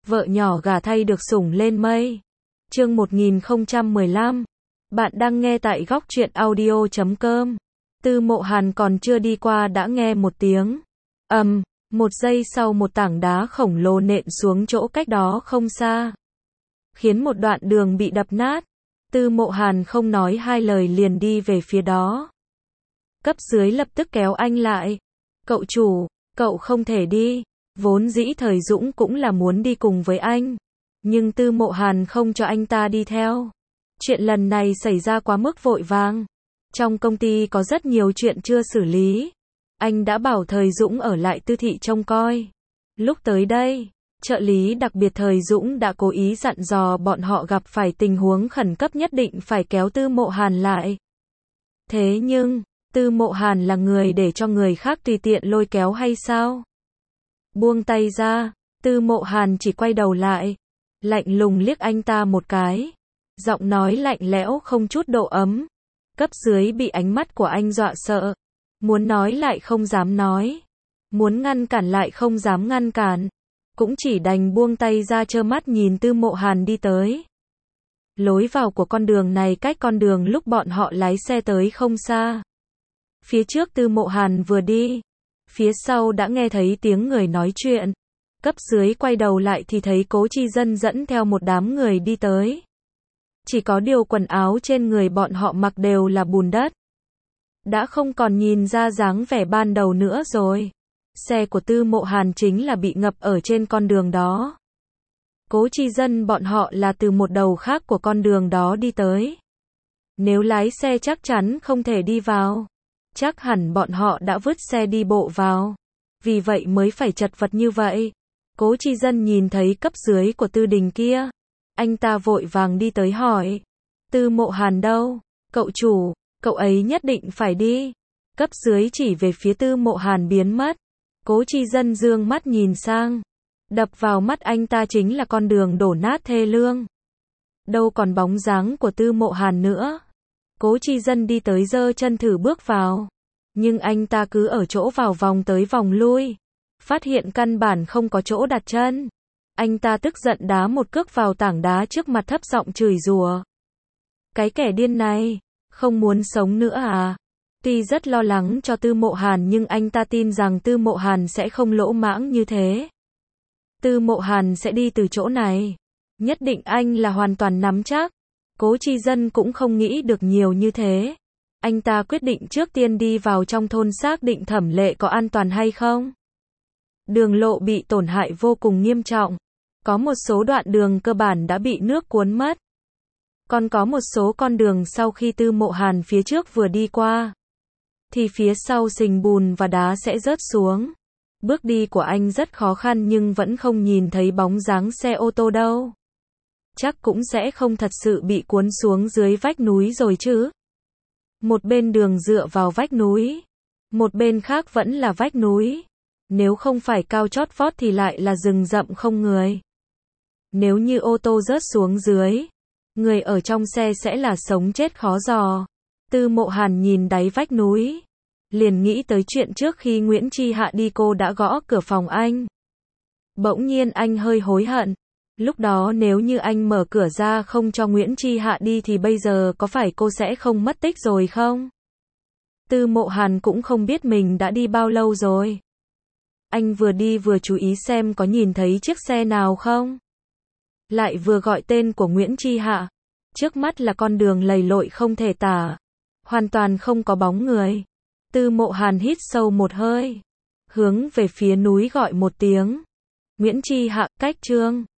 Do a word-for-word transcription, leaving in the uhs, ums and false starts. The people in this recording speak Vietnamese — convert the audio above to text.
vợ nhỏ gả thay được sủng lên mây. Chương một nghìn không trăm mười lăm. Bạn đang nghe tại góc truyện audio chấm com. Tư Mộ Hàn còn chưa đi qua đã nghe một tiếng ầm, um, một giây sau một tảng đá khổng lồ nện xuống chỗ cách đó không xa, khiến một đoạn đường bị đập nát. Tư Mộ Hàn không nói hai lời liền đi về phía đó. Cấp dưới lập tức kéo anh lại. Cậu chủ, cậu không thể đi. Vốn dĩ Thời Dũng cũng là muốn đi cùng với anh, nhưng Tư Mộ Hàn không cho anh ta đi theo. Chuyện lần này xảy ra quá mức vội vàng. Trong công ty có rất nhiều chuyện chưa xử lý. Anh đã bảo Thời Dũng ở lại Tư thị trông coi. Lúc tới đây, trợ lý đặc biệt Thời Dũng đã cố ý dặn dò bọn họ gặp phải tình huống khẩn cấp nhất định phải kéo Tư Mộ Hàn lại. Thế nhưng, Tư Mộ Hàn là người để cho người khác tùy tiện lôi kéo hay sao? Buông tay ra, Tư Mộ Hàn chỉ quay đầu lại, lạnh lùng liếc anh ta một cái. Giọng nói lạnh lẽo không chút độ ấm. Cấp dưới bị ánh mắt của anh dọa sợ. Muốn nói lại không dám nói. Muốn ngăn cản lại không dám ngăn cản. Cũng chỉ đành buông tay ra trơ mắt nhìn Tư Mộ Hàn đi tới. Lối vào của con đường này cách con đường lúc bọn họ lái xe tới không xa. Phía trước Tư Mộ Hàn vừa đi, phía sau đã nghe thấy tiếng người nói chuyện. Cấp dưới quay đầu lại thì thấy Cố Chi Dân dẫn theo một đám người đi tới. Chỉ có điều quần áo trên người bọn họ mặc đều là bùn đất. Đã không còn nhìn ra dáng vẻ ban đầu nữa rồi. Xe của Tư Mộ Hàn chính là bị ngập ở trên con đường đó. Cố Chi Dân bọn họ là từ một đầu khác của con đường đó đi tới. Nếu lái xe chắc chắn không thể đi vào. Chắc hẳn bọn họ đã vứt xe đi bộ vào. Vì vậy mới phải chật vật như vậy. Cố Chi Dân nhìn thấy cấp dưới của Tư Đình kia. Anh ta vội vàng đi tới hỏi. Tư Mộ Hàn đâu? Cậu chủ, cậu ấy nhất định phải đi. Cấp dưới chỉ về phía Tư Mộ Hàn biến mất. Cố Chi Dân dương mắt nhìn sang. Đập vào mắt anh ta chính là con đường đổ nát thê lương. Đâu còn bóng dáng của Tư Mộ Hàn nữa. Cố Chi Dân đi tới giơ chân thử bước vào. Nhưng anh ta cứ ở chỗ vào vòng tới vòng lui. Phát hiện căn bản không có chỗ đặt chân. Anh ta tức giận đá một cước vào tảng đá trước mặt thấp giọng chửi rủa. Cái kẻ điên này, không muốn sống nữa à? Tuy rất lo lắng cho Tư Mộ Hàn nhưng anh ta tin rằng Tư Mộ Hàn sẽ không lỗ mãng như thế. Tư Mộ Hàn sẽ đi từ chỗ này. Nhất định anh là hoàn toàn nắm chắc. Cố Chi Dân cũng không nghĩ được nhiều như thế. Anh ta quyết định trước tiên đi vào trong thôn xác định Thẩm Lệ có an toàn hay không. Đường lộ bị tổn hại vô cùng nghiêm trọng. Có một số đoạn đường cơ bản đã bị nước cuốn mất. Còn có một số con đường sau khi Tư Mộ Hàn phía trước vừa đi qua, thì phía sau sình bùn và đá sẽ rớt xuống. Bước đi của anh rất khó khăn nhưng vẫn không nhìn thấy bóng dáng xe ô tô đâu. Chắc cũng sẽ không thật sự bị cuốn xuống dưới vách núi rồi chứ. Một bên đường dựa vào vách núi, một bên khác vẫn là vách núi. Nếu không phải cao chót vót thì lại là rừng rậm không người. Nếu như ô tô rớt xuống dưới, người ở trong xe sẽ là sống chết khó dò. Tư Mộ Hàn nhìn đáy vách núi, liền nghĩ tới chuyện trước khi Nguyễn Chi Hạ đi cô đã gõ cửa phòng anh. Bỗng nhiên anh hơi hối hận. Lúc đó nếu như anh mở cửa ra không cho Nguyễn Chi Hạ đi thì bây giờ có phải cô sẽ không mất tích rồi không? Tư Mộ Hàn cũng không biết mình đã đi bao lâu rồi. Anh vừa đi vừa chú ý xem có nhìn thấy chiếc xe nào không. Lại vừa gọi tên của Nguyễn Chi Hạ. Trước mắt là con đường lầy lội không thể tả. Hoàn toàn không có bóng người. Tư Mộ Hàn hít sâu một hơi. Hướng về phía núi gọi một tiếng. Nguyễn Chi Hạ, cách Trương.